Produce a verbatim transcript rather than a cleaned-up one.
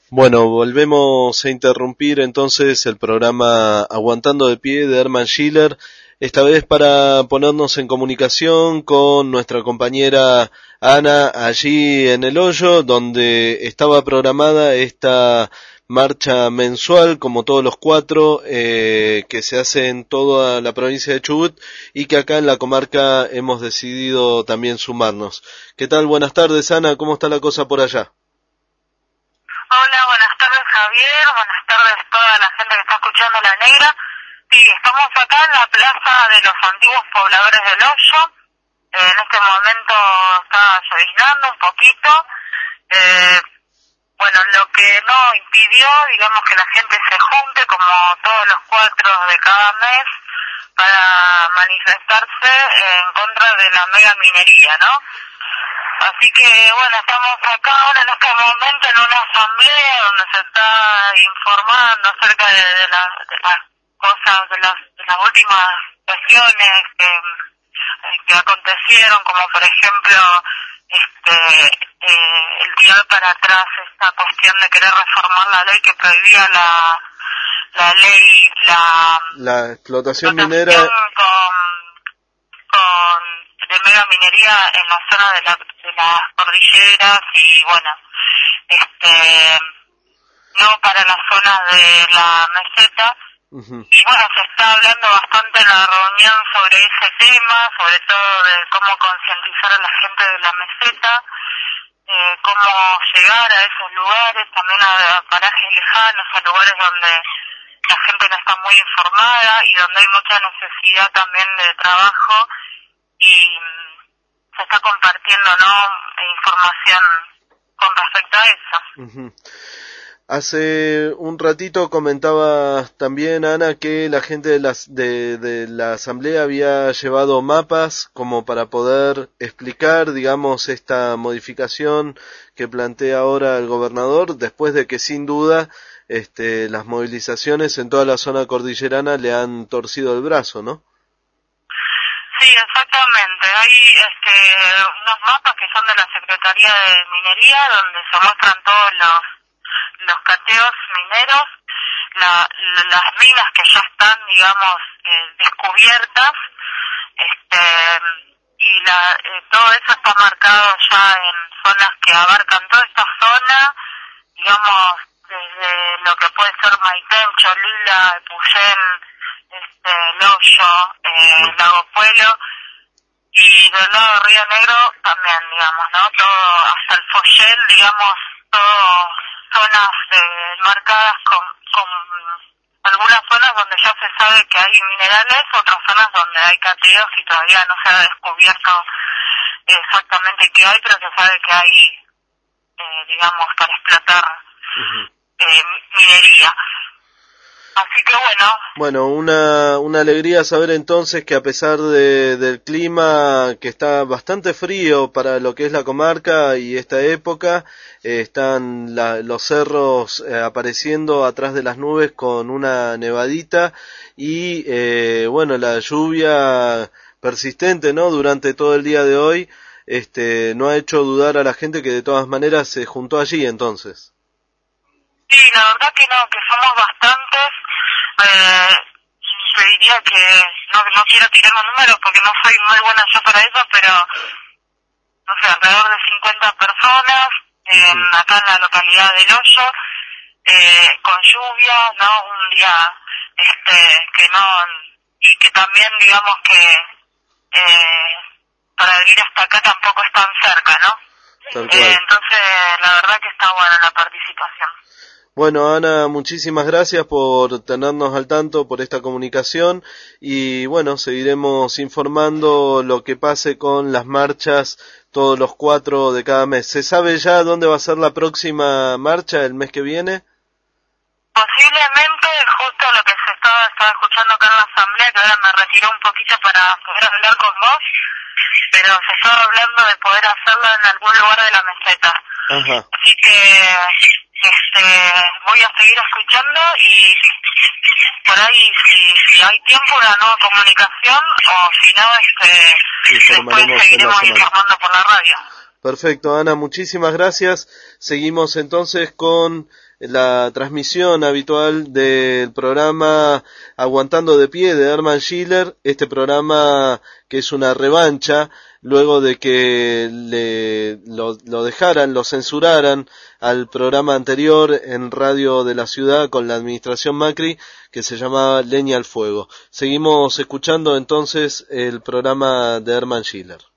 Bueno, volvemos a interrumpir entonces el programa Aguantando de Pie de Herman Schiller, esta vez para ponernos en comunicación con nuestra compañera Ana allí en El Hoyo, donde estaba programada esta marcha mensual, como todos los cuatro, eh, que se hace en toda la provincia de Chubut y que acá en la comarca hemos decidido también sumarnos. ¿Qué tal? Buenas tardes, Ana, ¿cómo está la cosa por allá? Hola, buenas tardes Javier, buenas tardes toda la gente que está escuchando La Negra. Sí, estamos acá en la plaza de los antiguos pobladores del Hoyo. Eh, en este momento está lloviznando un poquito. Eh, bueno, lo que no impidió, digamos, que la gente se junte como todos los cuatro de cada mes para manifestarse en contra de la mega minería, ¿no? Así que, bueno, estamos acá ahora en este momento en una asamblea donde se está informando acerca de, de, la, de las cosas, de las, de las últimas cuestiones que, que acontecieron, como por ejemplo, este, eh, el tirar para atrás esta cuestión de querer reformar la ley que prohibía la, la ley, la, la explotación, explotación minera con, con de mega minería en la zona de, la, de las cordilleras y bueno, este no para las zonas de la meseta. Uh-huh. Y bueno, se está hablando bastante en la reunión sobre ese tema, sobre todo de cómo concientizar a la gente de la meseta, eh, cómo llegar a esos lugares, también a, a parajes lejanos, a lugares donde la gente no está muy informada y donde hay mucha necesidad también de trabajo, y se está compartiendo, ¿no?, información con respecto a eso. Uh-huh. Hace un ratito comentaba también, Ana, que la gente de, las, de, de la asamblea había llevado mapas como para poder explicar, digamos, esta modificación que plantea ahora el gobernador, después de que sin duda este, las movilizaciones en toda la zona cordillerana le han torcido el brazo, ¿no? Sí, exactamente. Hay este, unos mapas que son de la Secretaría de Minería, donde se muestran todos los, los cateos mineros, la, las minas que ya están, digamos, eh, descubiertas, este, y la, eh, todo eso está marcado ya en zonas que abarcan toda esta zona, digamos, desde lo que puede ser Maitén, Cholila, Epuyén, este, El Hoyo, eh, Lago Puelo, y del lado de Río Negro también, digamos, ¿no? Todo, hasta el Follel, digamos, todo zonas de, marcadas con, con algunas zonas donde ya se sabe que hay minerales, otras zonas donde hay cateos y todavía no se ha descubierto exactamente qué hay, pero se sabe que hay, eh, digamos, para explotar uh-huh. eh, minería. Así que bueno. Bueno, una, una alegría saber entonces que a pesar de, del clima que está bastante frío para lo que es la comarca y esta época, eh, están la, los cerros eh, apareciendo atrás de las nubes con una nevadita y eh, bueno, la lluvia persistente, ¿no?, durante todo el día de hoy, este, no ha hecho dudar a la gente que de todas maneras se juntó allí entonces. Sí, la verdad que no, que somos bastantes. Eh, te diría que no, no quiero tirar los números porque no soy muy buena yo para eso, pero no sé, alrededor de cincuenta personas eh, uh-huh. acá en la localidad del Hoyo, eh, con lluvia, ¿no? Un día este que no, y que también digamos que eh, para venir hasta acá tampoco es tan cerca, ¿no? Eh, entonces la verdad que está buena la participación. Bueno, Ana, muchísimas gracias por tenernos al tanto, por esta comunicación y bueno, seguiremos informando lo que pase con las marchas todos los cuatro de cada mes. ¿Se sabe ya dónde va a ser la próxima marcha el mes que viene? Posiblemente, justo lo que se estaba, estaba escuchando acá en la asamblea, que ahora me retiró un poquito para poder hablar con vos, pero se estaba hablando de poder hacerlo en algún lugar de la meseta. Ajá. Así que este voy a seguir escuchando y por ahí si, si hay tiempo una nueva comunicación o si no este después seguiremos informando por la radio. Perfecto, Ana, muchísimas gracias. Seguimos entonces con la transmisión habitual del programa Aguantando de Pie de Hermann Schiller, este programa que es una revancha luego de que le, lo, lo dejaran, lo censuraran al programa anterior en Radio de la Ciudad con la administración Macri, que se llamaba Leña al Fuego. Seguimos escuchando entonces el programa de Hermann Schiller.